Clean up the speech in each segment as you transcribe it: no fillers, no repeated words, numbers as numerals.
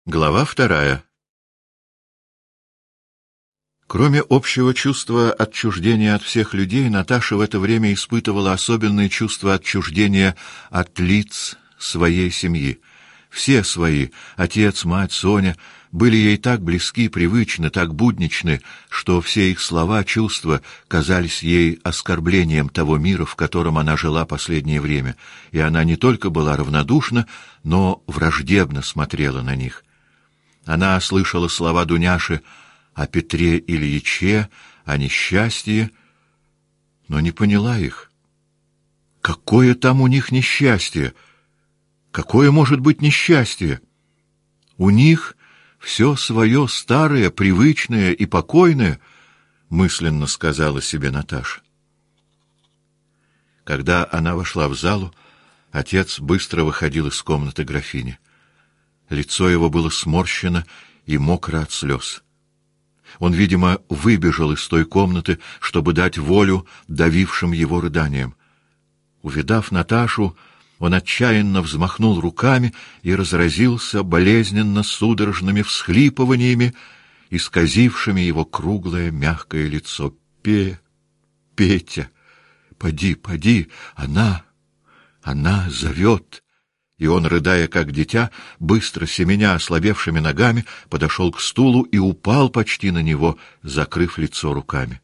Глава 2. Кроме общего чувства отчуждения от всех людей, Наташа в это время испытывала особенное чувство отчуждения от лиц своей семьи. Все свои, отец, мать, Соня, были ей так близки, привычны, так будничны, что все их слова, чувства казались ей оскорблением того мира, в котором она жила последнее время, и она не только была равнодушна, но враждебно смотрела на них. Она слышала слова Дуняши о Петре Ильиче, о несчастье, но не поняла их. Какое там у них несчастье? Какое может быть несчастье? У них все свое старое, привычное и покойное, мысленно сказала себе Наташа. Когда она вошла в залу, отец быстро выходил из комнаты графини. Лицо его было сморщено и мокро от слез. Он, видимо, выбежал из той комнаты, чтобы дать волю давившим его рыданиям. Увидав Наташу, он отчаянно взмахнул руками и разразился болезненно судорожными всхлипываниями, исказившими его круглое мягкое лицо. Петя, поди, она зовет!» И он, рыдая как дитя, быстро семеня ослабевшими ногами, подошел к стулу и упал почти на него, закрыв лицо руками.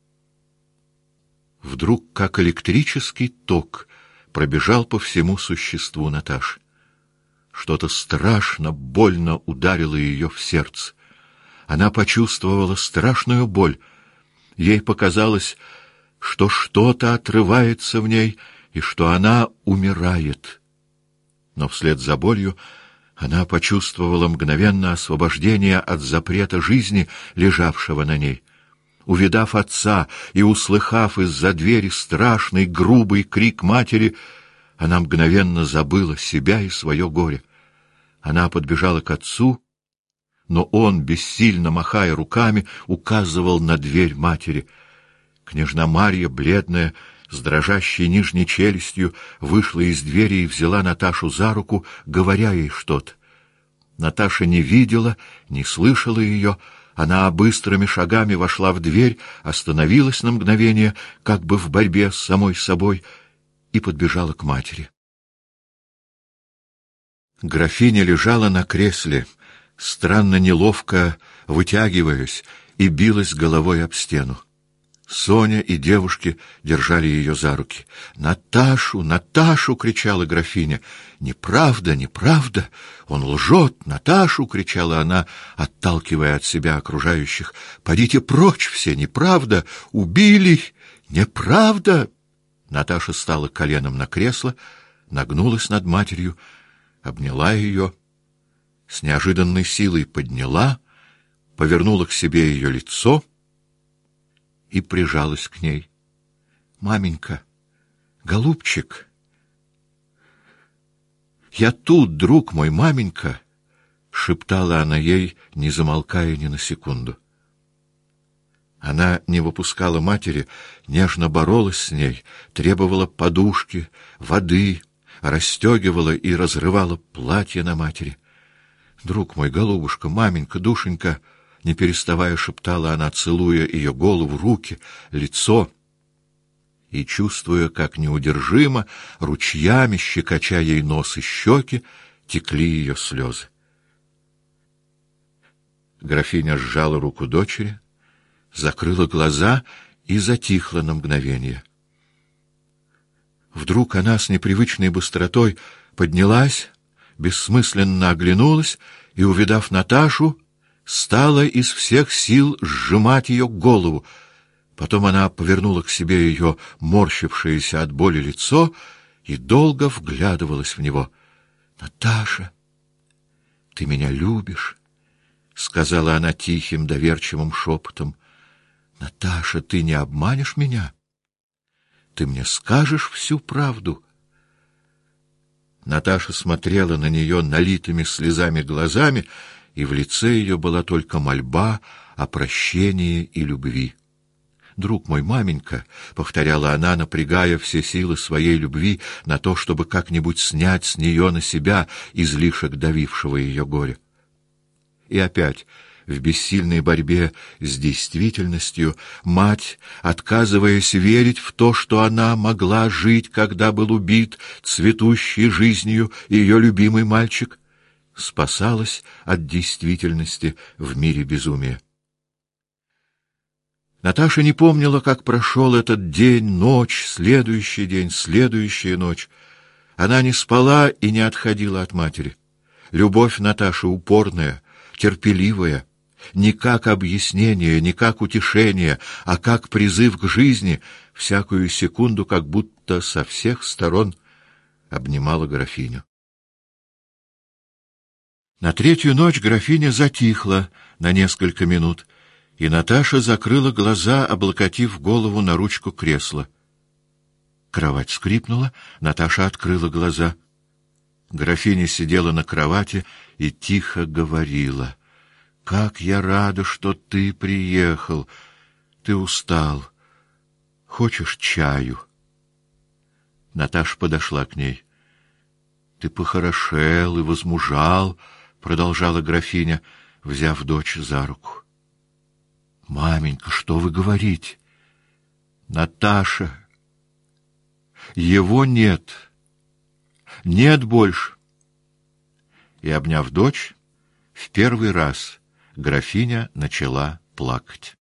Вдруг, как электрический ток, пробежал по всему существу Наташи. Что-то страшно больно ударило ее в сердце. Она почувствовала страшную боль. Ей показалось, что что-то отрывается в ней и что она умирает. Но вслед за болью она почувствовала мгновенно освобождение от запрета жизни, лежавшего на ней. Увидав отца и услыхав из-за двери страшный грубый крик матери, она мгновенно забыла себя и свое горе. Она подбежала к отцу, но он, бессильно махая руками, указывал на дверь матери. Княжна Марья, бледная, с дрожащей нижней челюстью, вышла из двери и взяла Наташу за руку, говоря ей что-то. Наташа не видела, не слышала ее. Она быстрыми шагами вошла в дверь, остановилась на мгновение, как бы в борьбе с самой собой, и подбежала к матери. Графиня лежала на кресле, странно неловко вытягиваясь, и билась головой об стену. Соня и девушки держали ее за руки. «Наташу! Наташу!» — кричала графиня. «Неправда! Неправда! Он лжет! Наташу!» — кричала она, отталкивая от себя окружающих. «Подите прочь все! Неправда! Убили! Неправда!» Наташа стала коленом на кресло, нагнулась над матерью, обняла ее, с неожиданной силой подняла, повернула к себе ее лицо и прижалась к ней. «Маменька, голубчик, я тут, друг мой, маменька!» — шептала она ей, не замолкая ни на секунду. Она не выпускала матери, нежно боролась с ней, требовала подушки, воды, расстегивала и разрывала платье на матери. «Друг мой, голубушка, маменька, душенька!» Не переставая шептала она, целуя ее голову, руки, лицо, и чувствуя, как неудержимо, ручьями, щекоча ей нос и щеки, текли ее слезы. Графиня сжала руку дочери, закрыла глаза и затихла на мгновение. Вдруг она с непривычной быстротой поднялась, бессмысленно оглянулась и, увидав Наташу, стала из всех сил сжимать ее голову. Потом она повернула к себе ее морщившееся от боли лицо и долго вглядывалась в него. «Наташа, ты меня любишь?» — сказала она тихим, доверчивым шепотом. «Наташа, ты не обманешь меня? Ты мне скажешь всю правду?» Наташа смотрела на нее налитыми слезами глазами, и в лице ее была только мольба о прощении и любви. «Друг мой, маменька», — повторяла она, напрягая все силы своей любви на то, чтобы как-нибудь снять с нее на себя излишек давившего ее горя. И опять, в бессильной борьбе с действительностью, мать, отказываясь верить в то, что она могла жить, когда был убит цветущей жизнью ее любимый мальчик, спасалась от действительности в мире безумия. Наташа не помнила, как прошел этот день, ночь, следующий день, следующая ночь. Она не спала и не отходила от матери. Любовь Наташи упорная, терпеливая, не как объяснение, не как утешение, а как призыв к жизни, всякую секунду как будто со всех сторон обнимала графиню. На третью ночь графиня затихла на несколько минут, и Наташа закрыла глаза, облокотив голову на ручку кресла. Кровать скрипнула, Наташа открыла глаза. Графиня сидела на кровати и тихо говорила: «Как я рада, что ты приехал! Ты устал. Хочешь чаю?» Наташа подошла к ней. «Ты похорошел и возмужал», — продолжала графиня, взяв дочь за руку. «Маменька, что вы говорите?» «Наташа, его нет. Нет больше». И, обняв дочь, в первый раз графиня начала плакать.